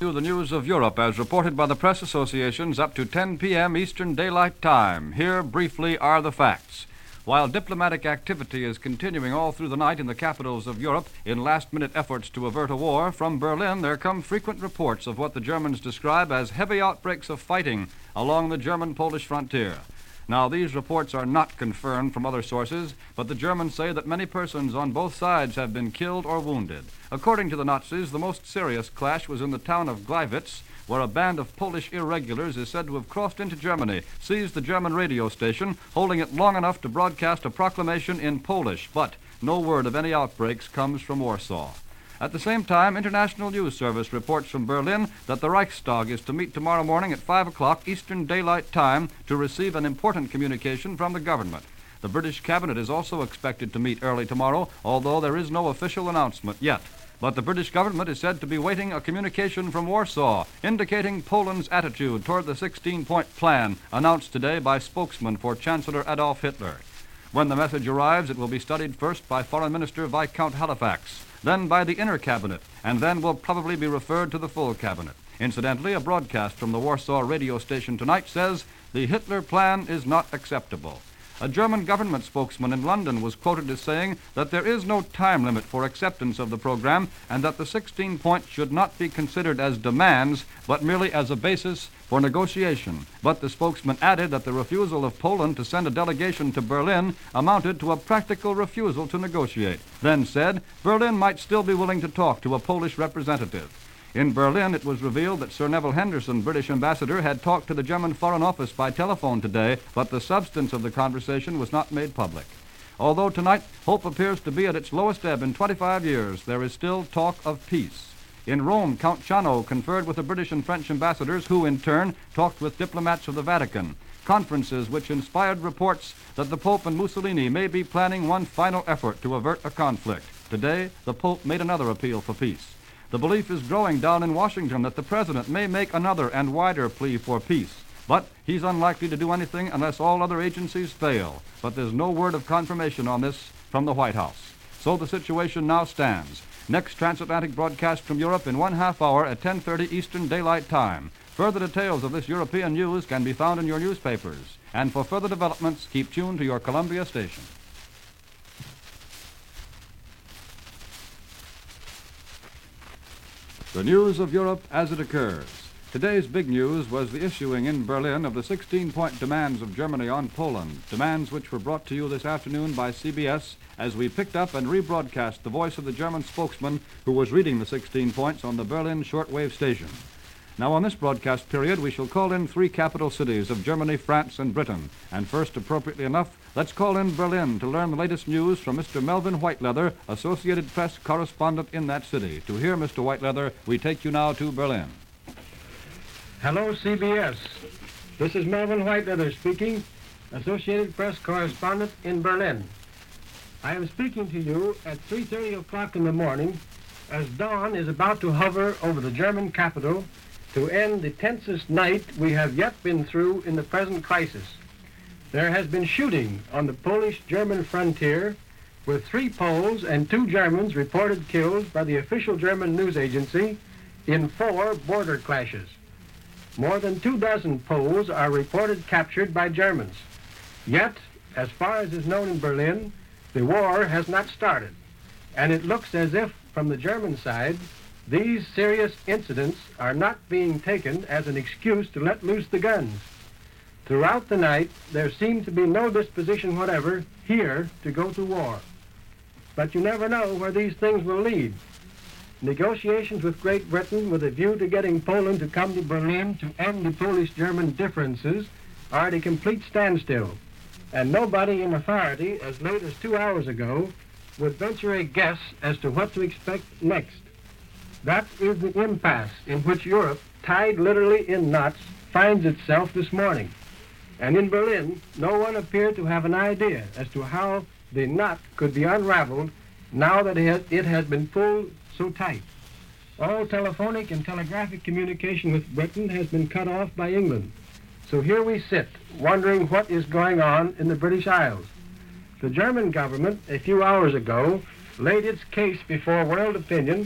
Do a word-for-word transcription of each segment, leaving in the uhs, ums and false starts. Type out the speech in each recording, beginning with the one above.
The news of Europe as reported by the press associations up to ten p.m. Eastern Daylight Time. Here briefly are the facts. While diplomatic activity is continuing all through the night in the capitals of Europe in last-minute efforts to avert a war, from Berlin there come frequent reports of what the Germans describe as heavy outbreaks of fighting along the German-Polish frontier. Now, these reports are not confirmed from other sources, but the Germans say that many persons on both sides have been killed or wounded. According to the Nazis, the most serious clash was in the town of Gleiwitz, where a band of Polish irregulars is said to have crossed into Germany, seized the German radio station, holding it long enough to broadcast a proclamation in Polish, but no word of any outbreaks comes from Warsaw. At the same time, International News Service reports from Berlin that the Reichstag is to meet tomorrow morning at five o'clock Eastern Daylight Time to receive an important communication from the government. The British cabinet is also expected to meet early tomorrow, although there is no official announcement yet. But the British government is said to be waiting a communication from Warsaw, indicating Poland's attitude toward the sixteen-point plan announced today by spokesman for Chancellor Adolf Hitler. When the message arrives, it will be studied first by Foreign Minister Viscount Halifax, then by the inner cabinet, and then will probably be referred to the full cabinet. Incidentally, a broadcast from the Warsaw radio station tonight says the Hitler plan is not acceptable. A German government spokesman in London was quoted as saying that there is no time limit for acceptance of the program and that the sixteen points should not be considered as demands, but merely as a basis for negotiation. But the spokesman added that the refusal of Poland to send a delegation to Berlin amounted to a practical refusal to negotiate. Then said Berlin might still be willing to talk to a Polish representative. In Berlin, it was revealed that Sir Neville Henderson, British ambassador, had talked to the German Foreign Office by telephone today, but the substance of the conversation was not made public. Although tonight hope appears to be at its lowest ebb in twenty-five years, there is still talk of peace. In Rome, Count Ciano conferred with the British and French ambassadors, who in turn talked with diplomats of the Vatican, conferences which inspired reports that the Pope and Mussolini may be planning one final effort to avert a conflict. Today, the Pope made another appeal for peace. The belief is growing down in Washington that the president may make another and wider plea for peace, but he's unlikely to do anything unless all other agencies fail. But there's no word of confirmation on this from the White House. So the situation now stands. Next transatlantic broadcast from Europe in one half hour at ten thirty Eastern Daylight Time. Further details of this European news can be found in your newspapers. And for further developments, keep tuned to your Columbia station. The news of Europe as it occurs. Today's big news was the issuing in Berlin of the sixteen-point demands of Germany on Poland, demands which were brought to you this afternoon by C B S as we picked up and rebroadcast the voice of the German spokesman who was reading the sixteen points on the Berlin shortwave station. Now, on this broadcast period, we shall call in three capital cities of Germany, France, and Britain. And first, appropriately enough, let's call in Berlin to learn the latest news from Mister Melvin Whiteleather, Associated Press correspondent in that city. To hear Mister Whiteleather, we take you now to Berlin. Hello, C B S. This is Melvin Whiteleather speaking, Associated Press correspondent in Berlin. I am speaking to you at three thirty o'clock in the morning as dawn is about to hover over the German capital to end the tensest night we have yet been through in the present crisis. There has been shooting on the Polish-German frontier, with three Poles and two Germans reported killed by the official German news agency in four border clashes. More than two dozen Poles are reported captured by Germans. Yet, as far as is known in Berlin, the war has not started, and it looks as if, from the German side, these serious incidents are not being taken as an excuse to let loose the guns. Throughout the night, there seemed to be no disposition whatever here to go to war. But you never know where these things will lead. Negotiations with Great Britain with a view to getting Poland to come to Berlin to end the Polish-German differences are at a complete standstill, and nobody in authority as late as two hours ago would venture a guess as to what to expect next. That is the impasse in which Europe, tied literally in knots, finds itself this morning. And in Berlin, no one appeared to have an idea as to how the knot could be unraveled now that it has been pulled so tight. All telephonic and telegraphic communication with Britain has been cut off by England. So here we sit, wondering what is going on in the British Isles. The German government, a few hours ago, laid its case before world opinion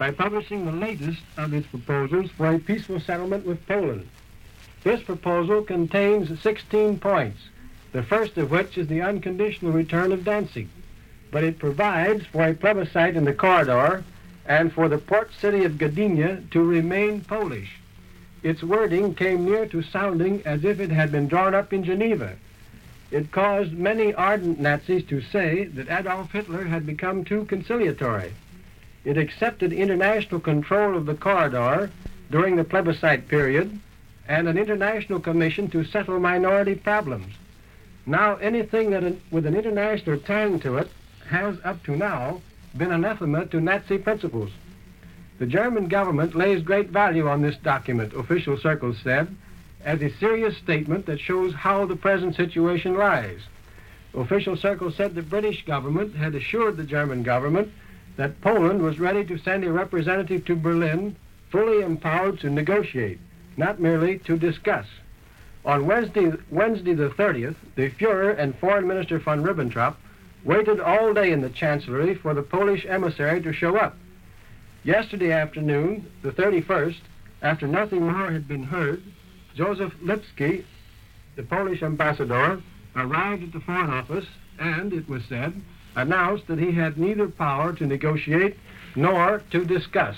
by publishing the latest of its proposals for a peaceful settlement with Poland. This proposal contains sixteen points, the first of which is the unconditional return of Danzig, but it provides for a plebiscite in the corridor and for the port city of Gdynia to remain Polish. Its wording came near to sounding as if it had been drawn up in Geneva. It caused many ardent Nazis to say that Adolf Hitler had become too conciliatory. It accepted international control of the corridor during the plebiscite period and an international commission to settle minority problems. Now, anything that with an international tang to it has, up to now, been anathema to Nazi principles. The German government lays great value on this document, official circles said, as a serious statement that shows how the present situation lies. Official circles said the British government had assured the German government that Poland was ready to send a representative to Berlin, fully empowered to negotiate, not merely to discuss. On Wednesday, Wednesday the thirtieth, the Fuhrer and Foreign Minister von Ribbentrop waited all day in the Chancellery for the Polish emissary to show up. Yesterday afternoon, the thirty-first, after nothing more had been heard, Joseph Lipski, the Polish ambassador, arrived at the Foreign Office and, it was said, announced that he had neither power to negotiate nor to discuss.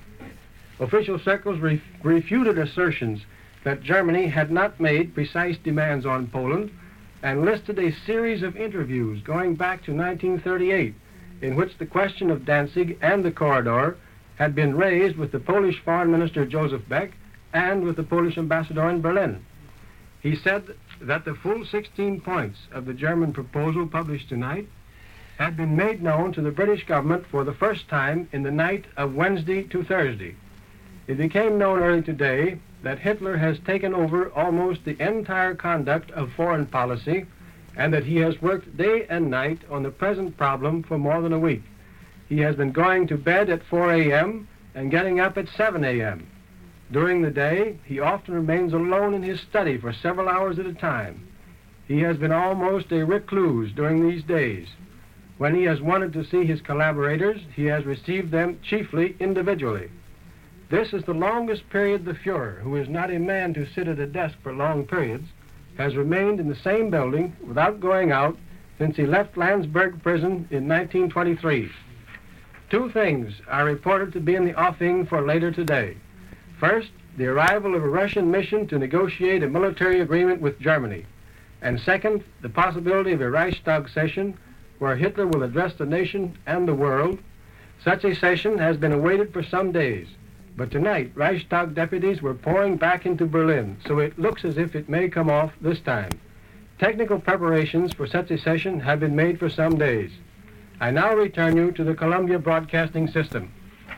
Official circles re- refuted assertions that Germany had not made precise demands on Poland and listed a series of interviews going back to nineteen thirty-eight in which the question of Danzig and the corridor had been raised with the Polish Foreign Minister Joseph Beck and with the Polish ambassador in Berlin. He said that the full sixteen points of the German proposal published tonight had been made known to the British government for the first time in the night of Wednesday to Thursday. It became known early today that Hitler has taken over almost the entire conduct of foreign policy and that he has worked day and night on the present problem for more than a week. He has been going to bed at four a.m. and getting up at seven a.m. During the day, he often remains alone in his study for several hours at a time. He has been almost a recluse during these days. When he has wanted to see his collaborators, he has received them chiefly individually. This is the longest period the Fuhrer, who is not a man to sit at a desk for long periods, has remained in the same building without going out since he left Landsberg prison in nineteen twenty-three. Two things are reported to be in the offing for later today. First, the arrival of a Russian mission to negotiate a military agreement with Germany. And second, the possibility of a Reichstag session where Hitler will address the nation and the world. Such a session has been awaited for some days. But tonight, Reichstag deputies were pouring back into Berlin, so it looks as if it may come off this time. Technical preparations for such a session have been made for some days. I now return you to the Columbia Broadcasting System.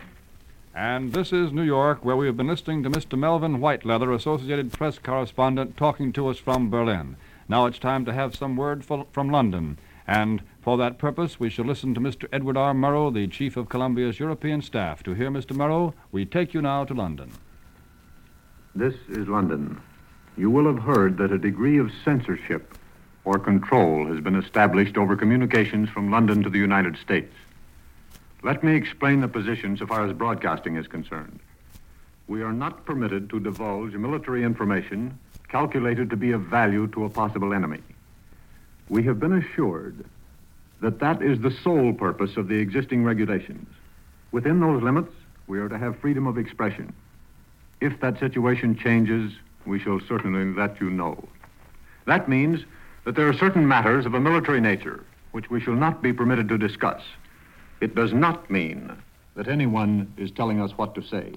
And this is New York, where we have been listening to Mister Melvin Whiteleather, Associated Press correspondent, talking to us from Berlin. Now it's time to have some word for, from London. And for that purpose, we shall listen to Mister Edward R. Murrow, the Chief of Columbia's European staff. To hear Mister Murrow, we take you now to London. This is London. You will have heard that a degree of censorship or control has been established over communications from London to the United States. Let me explain the position so far as broadcasting is concerned. We are not permitted to divulge military information calculated to be of value to a possible enemy. We have been assured that that is the sole purpose of the existing regulations. Within those limits, we are to have freedom of expression. If that situation changes, we shall certainly let you know. That means that there are certain matters of a military nature which we shall not be permitted to discuss. It does not mean that anyone is telling us what to say.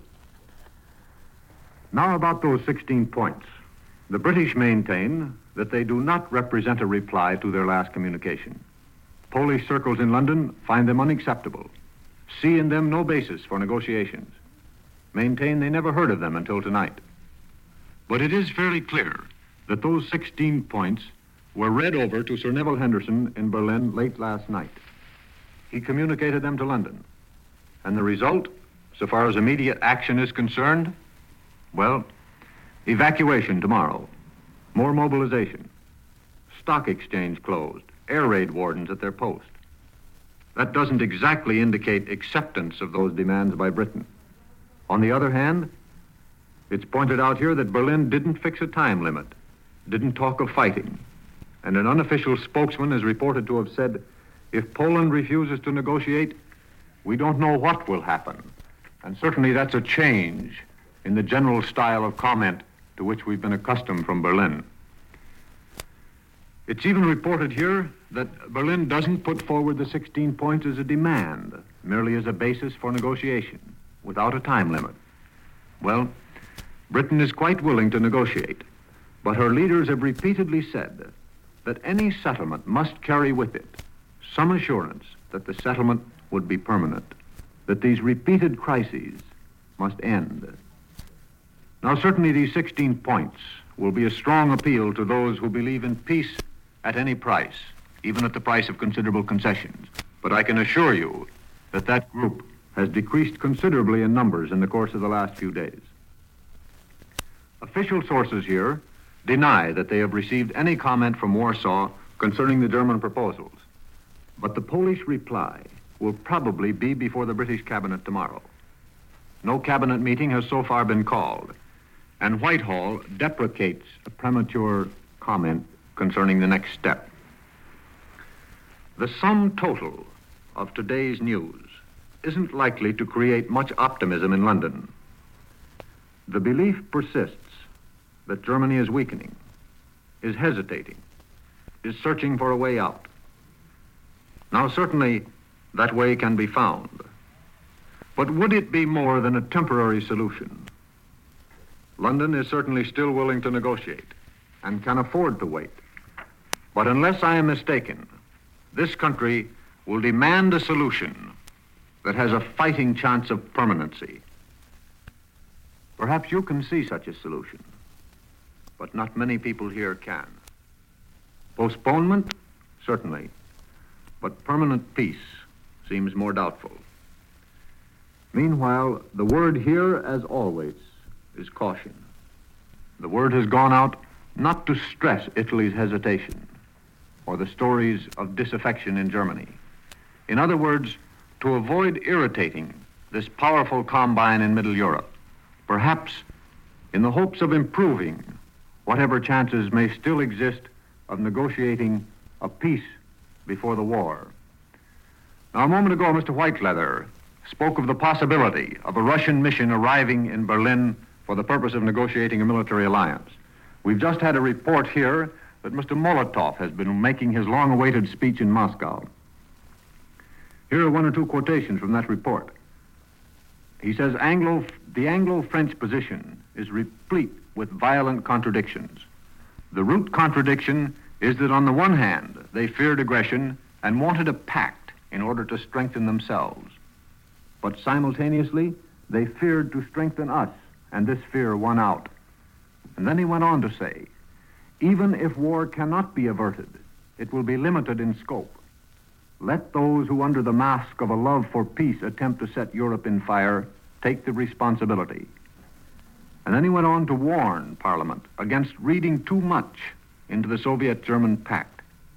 Now about those sixteen points. The British maintain that they do not represent a reply to their last communication. Polish circles in London find them unacceptable, see in them no basis for negotiations, maintain they never heard of them until tonight. But it is fairly clear that those sixteen points were read over to Sir Neville Henderson in Berlin late last night. He communicated them to London. And the result, so far as immediate action is concerned, well, evacuation tomorrow, more mobilization, stock exchange closed, air raid wardens at their post. that doesn't exactly indicate acceptance of those demands by Britain. On the other hand, it's pointed out here that Berlin didn't fix a time limit, didn't talk of fighting, and an unofficial spokesman is reported to have said, if Poland refuses to negotiate, we don't know what will happen. And certainly that's a change in the general style of comment to which we've been accustomed from Berlin. It's even reported here that Berlin doesn't put forward the sixteen points as a demand, merely as a basis for negotiation, without a time limit. Well, Britain is quite willing to negotiate, but her leaders have repeatedly said that any settlement must carry with it some assurance that the settlement would be permanent, that these repeated crises must end. Now, certainly these sixteen points will be a strong appeal to those who believe in peace at any price, even at the price of considerable concessions. But I can assure you that that group has decreased considerably in numbers in the course of the last few days. Official sources here deny that they have received any comment from Warsaw concerning the German proposals, but the Polish reply will probably be before the British cabinet tomorrow. No cabinet meeting has so far been called, and Whitehall deprecates a premature comment concerning the next step. The sum total of today's news isn't likely to create much optimism in London. The belief persists that Germany is weakening, is hesitating, is searching for a way out. Now, certainly, that way can be found. But would it be more than a temporary solution? London is certainly still willing to negotiate and can afford to wait. But unless I am mistaken, this country will demand a solution that has a fighting chance of permanency. Perhaps you can see such a solution, but not many people here can. Postponement, certainly, but permanent peace seems more doubtful. Meanwhile, the word here, as always, is caution. The word has gone out not to stress Italy's hesitation or the stories of disaffection in Germany. In other words, to avoid irritating this powerful combine in Middle Europe, perhaps in the hopes of improving whatever chances may still exist of negotiating a peace before the war. Now, a moment ago, Mister Whiteleather spoke of the possibility of a Russian mission arriving in Berlin for the purpose of negotiating a military alliance. We've just had a report here that Mister Molotov has been making his long-awaited speech in Moscow. Here are one or two quotations from that report. He says, Anglo, the Anglo-French position is replete with violent contradictions. The root contradiction is that on the one hand, they feared aggression and wanted a pact in order to strengthen themselves. But simultaneously, they feared to strengthen us, and this fear won out. And then he went on to say, even if war cannot be averted, it will be limited in scope. Let those who under the mask of a love for peace attempt to set Europe in fire take the responsibility. And then he went on to warn Parliament against reading too much into the Soviet-German pact.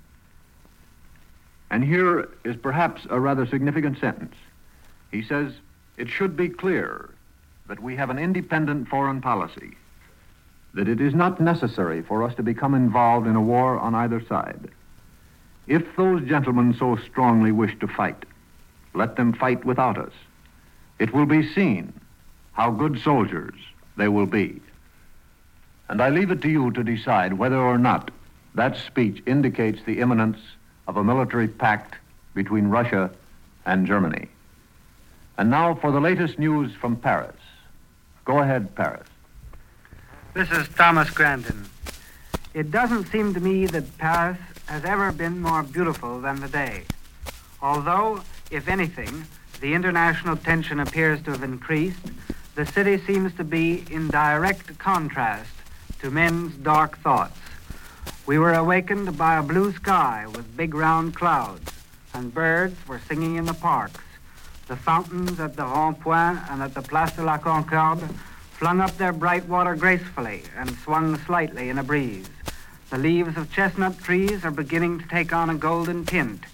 And here is perhaps a rather significant sentence. He says, it should be clear that we have an independent foreign policy, that it is not necessary for us to become involved in a war on either side. If those gentlemen so strongly wish to fight, let them fight without us. It will be seen how good soldiers they will be. And I leave it to you to decide whether or not that speech indicates the imminence of a military pact between Russia and Germany. And now for the latest news from Paris. Go ahead, Paris. This is Thomas Grandin. It doesn't seem to me that Paris has ever been more beautiful than today. Although, if anything, the international tension appears to have increased, the city seems to be in direct contrast to men's dark thoughts. We were awakened by a blue sky with big round clouds, and birds were singing in the parks. The fountains at the Rond-Point and at the Place de la Concorde flung up their bright water gracefully and swung slightly in a breeze. The leaves of chestnut trees are beginning to take on a golden tint,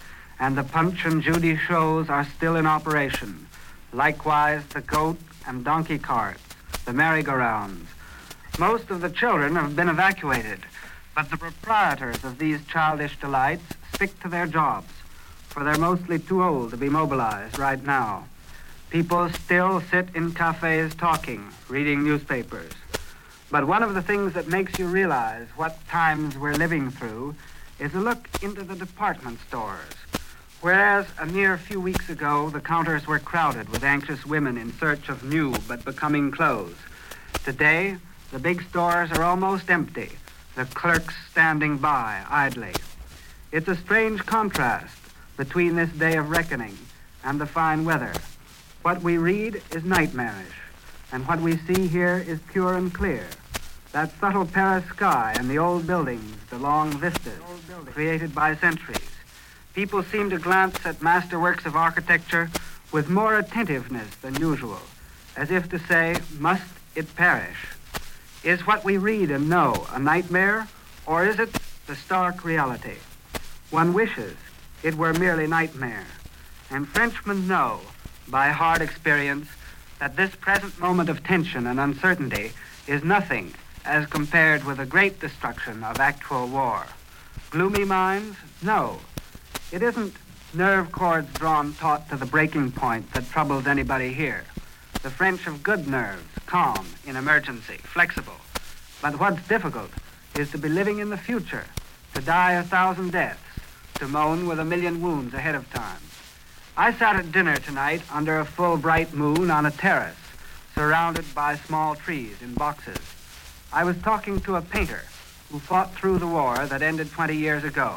and the Punch and Judy shows are still in operation. Likewise, the goat and donkey carts, the merry-go-rounds. Most of the children have been evacuated, but the proprietors of these childish delights stick to their jobs, for they're mostly too old to be mobilized right now. People still sit in cafes talking, reading newspapers. But one of the things that makes you realize what times we're living through is a look into the department stores. Whereas a mere few weeks ago, the counters were crowded with anxious women in search of new but becoming clothes. Today, the big stores are almost empty, the clerks standing by idly. It's a strange contrast between this day of reckoning and the fine weather. What we read is nightmarish, and what we see here is pure and clear. That subtle Paris sky and the old buildings, the long vistas created by centuries. People seem to glance at masterworks of architecture with more attentiveness than usual, as if to say, must it perish? Is what we read and know a nightmare, or is it the stark reality? One wishes it were merely nightmare, and Frenchmen know, by hard experience, that this present moment of tension and uncertainty is nothing as compared with the great destruction of actual war. Gloomy minds? No. It isn't nerve cords drawn taut to the breaking point that troubles anybody here. The French have good nerves, calm in emergency, flexible. But what's difficult is to be living in the future, to die a thousand deaths, to moan with a million wounds ahead of time. I sat at dinner tonight under a full bright moon on a terrace, surrounded by small trees in boxes. I was talking to a painter who fought through the war that ended twenty years ago.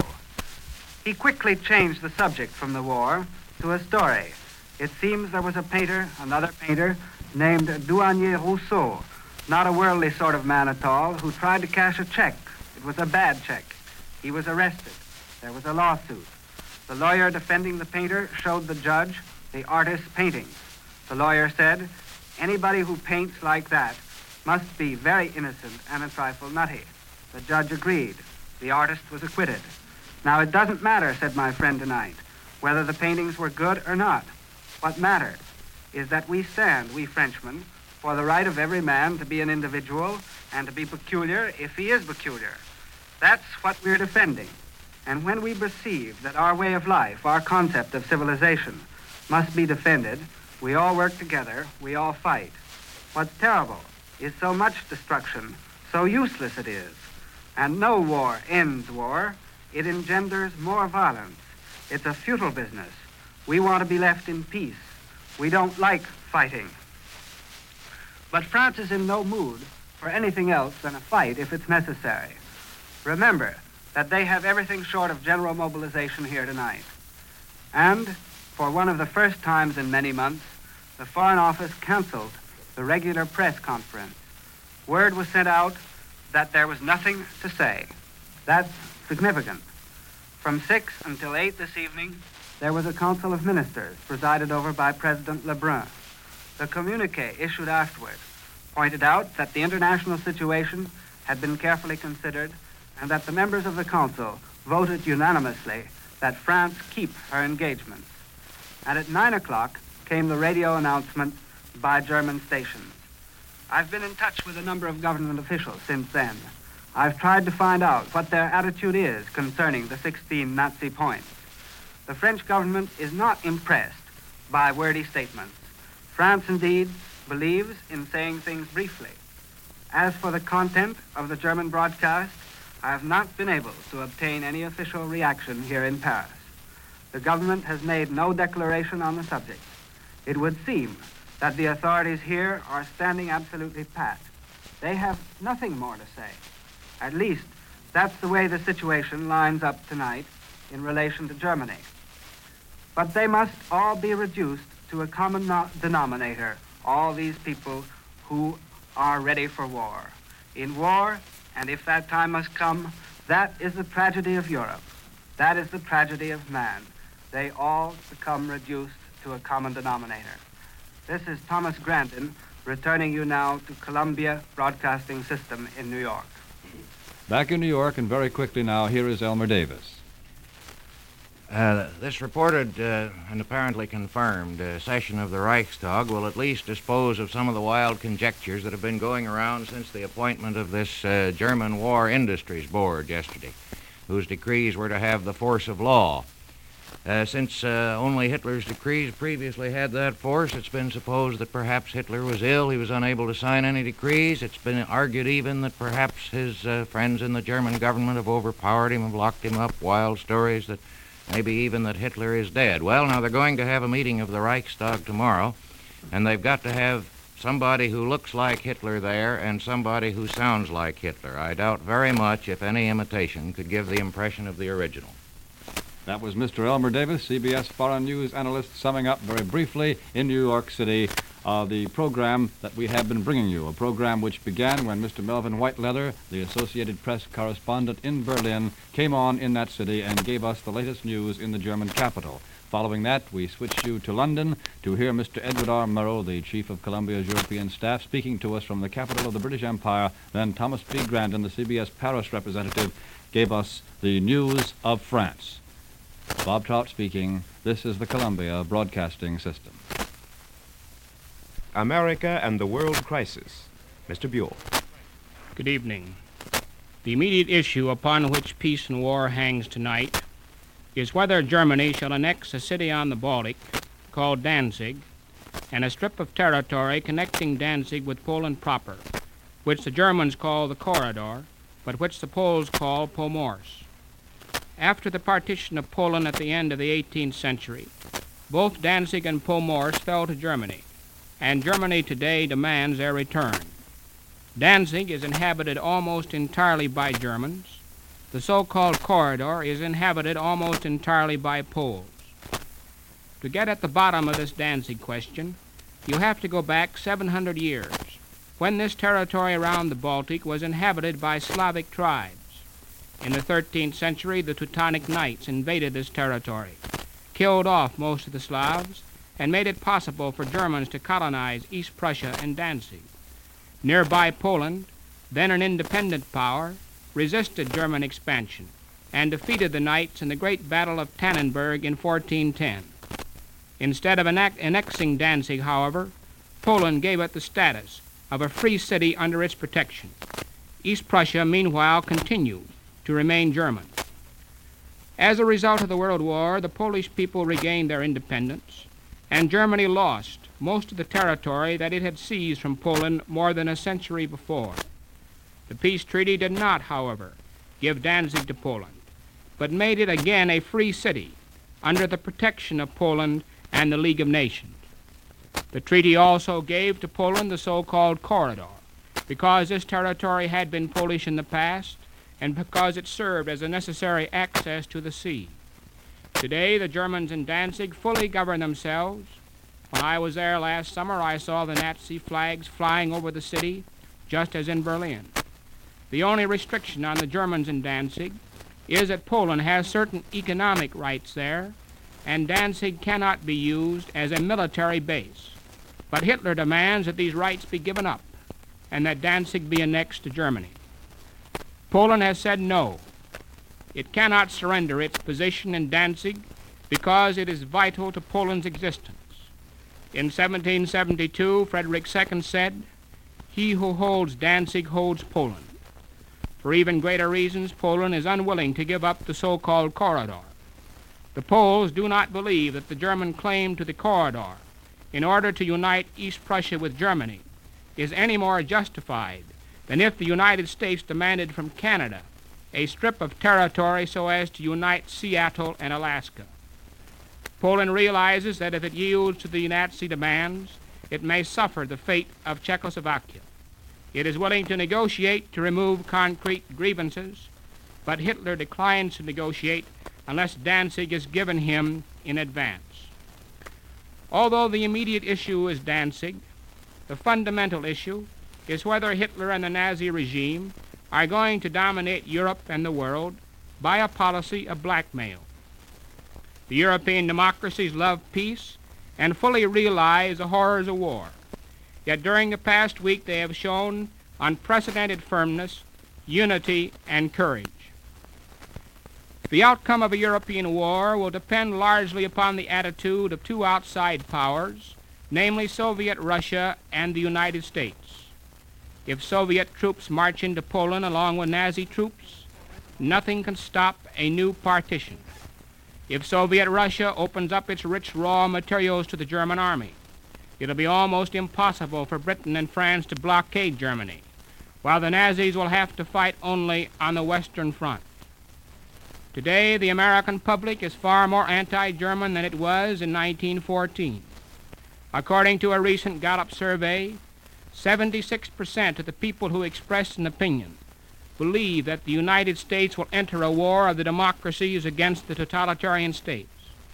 He quickly changed the subject from the war to a story. It seems there was a painter, another painter, named Douanier Rousseau, not a worldly sort of man at all, who tried to cash a check. It was a bad check. He was arrested. There was a lawsuit. The lawyer defending the painter showed the judge the artist's paintings. The lawyer said, anybody who paints like that must be very innocent and a trifle nutty. The judge agreed. The artist was acquitted. Now, it doesn't matter, said my friend tonight, whether the paintings were good or not. What matters is that we stand, we Frenchmen, for the right of every man to be an individual and to be peculiar if he is peculiar. That's what we're defending. And when we perceive that our way of life, our concept of civilization, must be defended, we all work together, we all fight. What's terrible is so much destruction, so useless it is. And no war ends war. It engenders more violence. It's a futile business. We want to be left in peace. We don't like fighting. But France is in no mood for anything else than a fight if it's necessary. Remember that they have everything short of general mobilization here tonight. And for one of the first times in many months, the Foreign Office canceled the regular press conference. Word was sent out that there was nothing to say. That's significant. From six until eight this evening, there was a council of ministers presided over by President Lebrun. The communique issued afterward pointed out that the international situation had been carefully considered and that the members of the council voted unanimously that France keep her engagements. And at nine o'clock came the radio announcement by German stations. I've been in touch with a number of government officials since then. I've tried to find out what their attitude is concerning the sixteen Nazi points. The French government is not impressed by wordy statements. France, indeed, believes in saying things briefly. As for the content of the German broadcast, I have not been able to obtain any official reaction here in Paris. The government has made no declaration on the subject. It would seem that the authorities here are standing absolutely pat. They have nothing more to say. At least, that's the way the situation lines up tonight in relation to Germany. But they must all be reduced to a common no- denominator, all these people who are ready for war. In war, and if that time must come, that is the tragedy of Europe. That is the tragedy of man. They all become reduced to a common denominator. This is Thomas Grandin, returning you now to Columbia Broadcasting System in New York. Back in New York, and very quickly now, here is Elmer Davis. Uh, this reported uh, and apparently confirmed uh, session of the Reichstag will at least dispose of some of the wild conjectures that have been going around since the appointment of this uh, German War Industries Board yesterday, whose decrees were to have the force of law. Uh, since uh, only Hitler's decrees previously had that force, it's been supposed that perhaps Hitler was ill. He was unable to sign any decrees. It's been argued even that perhaps his uh, friends in the German government have overpowered him, have locked him up. Wild stories that maybe even that Hitler is dead. Well, now they're going to have a meeting of the Reichstag tomorrow, and they've got to have somebody who looks like Hitler there and somebody who sounds like Hitler. I doubt very much if any imitation could give the impression of the original. That was Mister Elmer Davis, C B S Foreign News analyst, summing up very briefly in New York City uh, the program that we have been bringing you, a program which began when Mister Melvin Whiteleather, the Associated Press correspondent in Berlin, came on in that city and gave us the latest news in the German capital. Following that, we switched you to London to hear Mister Edward R. Murrow, the chief of Columbia's European staff, speaking to us from the capital of the British Empire. Then Thomas P. Grandin, the C B S Paris representative, gave us the news of France. Bob Trout speaking. This is the Columbia Broadcasting System. America and the World Crisis. Mister Buell. Good evening. The immediate issue upon which peace and war hangs tonight is whether Germany shall annex a city on the Baltic called Danzig and a strip of territory connecting Danzig with Poland proper, which the Germans call the Corridor, but which the Poles call Pomorze. After the partition of Poland at the end of the eighteenth century, both Danzig and Pomorze fell to Germany, and Germany today demands their return. Danzig is inhabited almost entirely by Germans. The so-called Corridor is inhabited almost entirely by Poles. To get at the bottom of this Danzig question, you have to go back seven hundred years, when this territory around the Baltic was inhabited by Slavic tribes. In the thirteenth century, the Teutonic Knights invaded this territory, killed off most of the Slavs, and made it possible for Germans to colonize East Prussia and Danzig. Nearby Poland, then an independent power, resisted German expansion and defeated the Knights in the Great Battle of Tannenberg in fourteen ten. Instead of annex- annexing Danzig, however, Poland gave it the status of a free city under its protection. East Prussia, meanwhile, continued to remain German. As a result of the World War, the Polish people regained their independence, and Germany lost most of the territory that it had seized from Poland more than a century before. The peace treaty did not, however, give Danzig to Poland, but made it again a free city under the protection of Poland and the League of Nations. The treaty also gave to Poland the so-called Corridor, because this territory had been Polish in the past, and because it served as a necessary access to the sea. Today, the Germans in Danzig fully govern themselves. When I was there last summer, I saw the Nazi flags flying over the city, just as in Berlin. The only restriction on the Germans in Danzig is that Poland has certain economic rights there, and Danzig cannot be used as a military base. But Hitler demands that these rights be given up, and that Danzig be annexed to Germany. Poland has said no. It cannot surrender its position in Danzig because it is vital to Poland's existence. In seventeen seventy-two, Frederick the Second said, "He who holds Danzig holds Poland." For even greater reasons, Poland is unwilling to give up the so-called Corridor. The Poles do not believe that the German claim to the Corridor in order to unite East Prussia with Germany is any more justified than if the United States demanded from Canada a strip of territory so as to unite Seattle and Alaska. Poland realizes that if it yields to the Nazi demands, it may suffer the fate of Czechoslovakia. It is willing to negotiate to remove concrete grievances, but Hitler declines to negotiate unless Danzig is given him in advance. Although the immediate issue is Danzig, the fundamental issue is whether Hitler and the Nazi regime are going to dominate Europe and the world by a policy of blackmail. The European democracies love peace and fully realize the horrors of war. Yet during the past week they have shown unprecedented firmness, unity, and courage. The outcome of a European war will depend largely upon the attitude of two outside powers, namely Soviet Russia and the United States. If Soviet troops march into Poland along with Nazi troops, nothing can stop a new partition. If Soviet Russia opens up its rich raw materials to the German army, it'll be almost impossible for Britain and France to blockade Germany, while the Nazis will have to fight only on the Western Front. Today, the American public is far more anti-German than it was in nineteen fourteen. According to a recent Gallup survey, seventy-six percent of the people who expressed an opinion believe that the United States will enter a war of the democracies against the totalitarian states.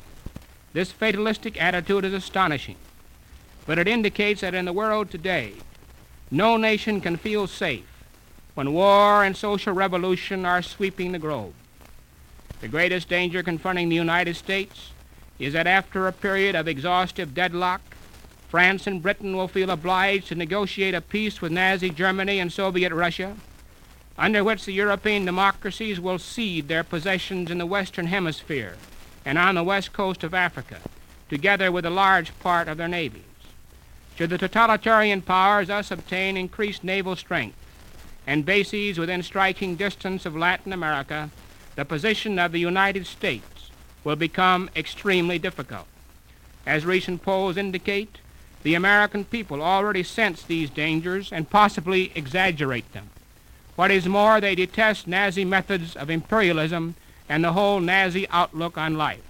This fatalistic attitude is astonishing, but it indicates that in the world today, no nation can feel safe when war and social revolution are sweeping the globe. The greatest danger confronting the United States is that after a period of exhaustive deadlock, France and Britain will feel obliged to negotiate a peace with Nazi Germany and Soviet Russia, under which the European democracies will cede their possessions in the Western Hemisphere and on the west coast of Africa, together with a large part of their navies. Should the totalitarian powers thus obtain increased naval strength and bases within striking distance of Latin America, the position of the United States will become extremely difficult. As recent polls indicate, the American people already sense these dangers and possibly exaggerate them. What is more, they detest Nazi methods of imperialism and the whole Nazi outlook on life.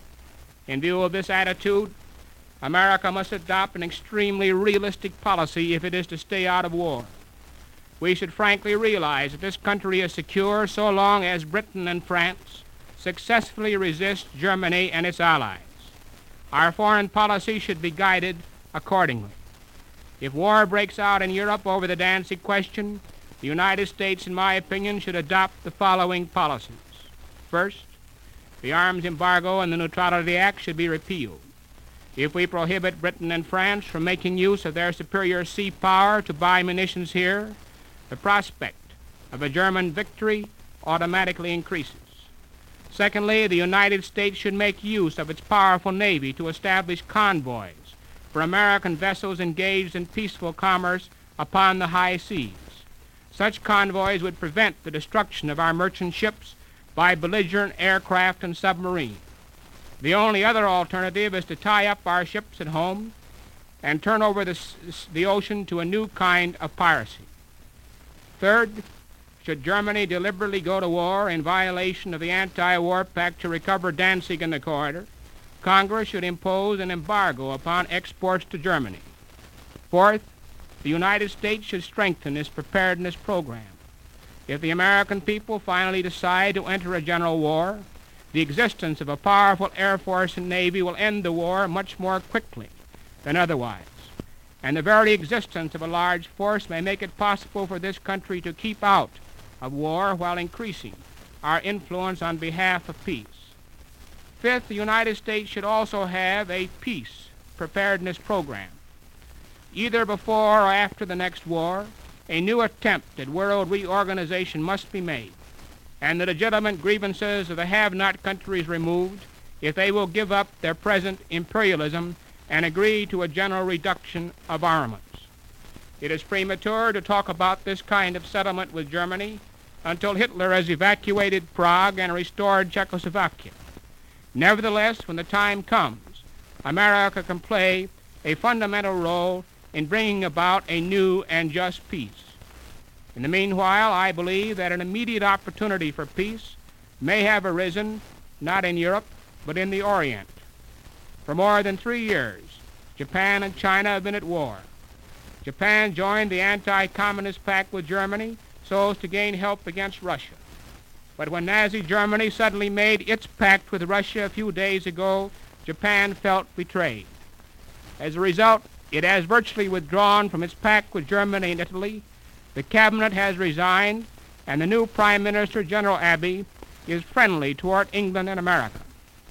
In view of this attitude, America must adopt an extremely realistic policy if it is to stay out of war. We should frankly realize that this country is secure so long as Britain and France successfully resist Germany and its allies. Our foreign policy should be guided accordingly. If war breaks out in Europe over the Danzig question, the United States, in my opinion, should adopt the following policies. First, the arms embargo and the Neutrality Act should be repealed. If we prohibit Britain and France from making use of their superior sea power to buy munitions here, the prospect of a German victory automatically increases. Secondly, the United States should make use of its powerful Navy to establish convoys for American vessels engaged in peaceful commerce upon the high seas. Such convoys would prevent the destruction of our merchant ships by belligerent aircraft and submarines. The only other alternative is to tie up our ships at home and turn over the, the ocean to a new kind of piracy. Third, should Germany deliberately go to war in violation of the anti-war pact to recover Danzig and the corridor, Congress should impose an embargo upon exports to Germany. Fourth, the United States should strengthen its preparedness program. If the American people finally decide to enter a general war, the existence of a powerful Air Force and Navy will end the war much more quickly than otherwise. And the very existence of a large force may make it possible for this country to keep out of war while increasing our influence on behalf of peace. Fifth, the United States should also have a peace preparedness program. Either before or after the next war, a new attempt at world reorganization must be made, and the legitimate grievances of the have-not countries removed if they will give up their present imperialism and agree to a general reduction of armaments. It is premature to talk about this kind of settlement with Germany until Hitler has evacuated Prague and restored Czechoslovakia. Nevertheless, when the time comes, America can play a fundamental role in bringing about a new and just peace. In the meanwhile, I believe that an immediate opportunity for peace may have arisen, not in Europe, but in the Orient. For more than three years, Japan and China have been at war. Japan joined the anti-communist pact with Germany so as to gain help against Russia. But when Nazi Germany suddenly made its pact with Russia a few days ago, Japan felt betrayed. As a result, it has virtually withdrawn from its pact with Germany and Italy. The cabinet has resigned, and the new Prime Minister, General Abe, is friendly toward England and America.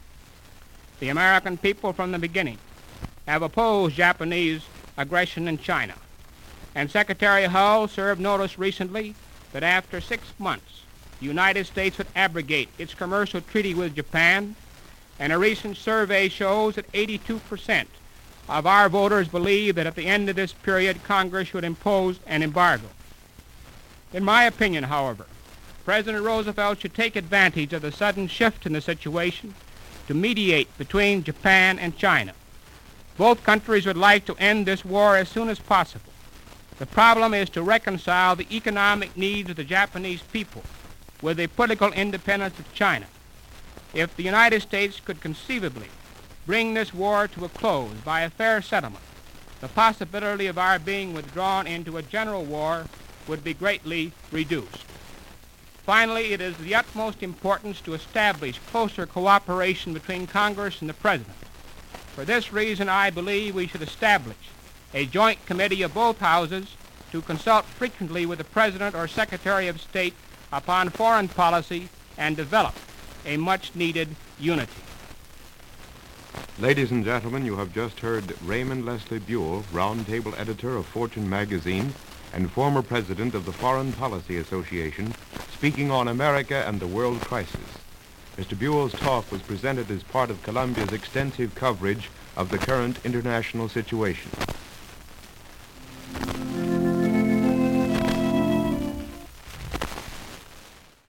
The American people from the beginning have opposed Japanese aggression in China, and Secretary Hull served notice recently that after six months, the United States would abrogate its commercial treaty with Japan, and a recent survey shows that eighty-two percent of our voters believe that at the end of this period, Congress should impose an embargo. In my opinion, however, President Roosevelt should take advantage of the sudden shift in the situation to mediate between Japan and China. Both countries would like to end this war as soon as possible. The problem is to reconcile the economic needs of the Japanese people with the political independence of China. If the United States could conceivably bring this war to a close by a fair settlement, the possibility of our being withdrawn into a general war would be greatly reduced. Finally, it is of the utmost importance to establish closer cooperation between Congress and the President. For this reason, I believe we should establish a joint committee of both houses to consult frequently with the President or Secretary of State upon foreign policy and develop a much-needed unity. Ladies and gentlemen, you have just heard Raymond Leslie Buell, roundtable editor of Fortune magazine and former president of the Foreign Policy Association, speaking on America and the world crisis. Mister Buell's talk was presented as part of Columbia's extensive coverage of the current international situation.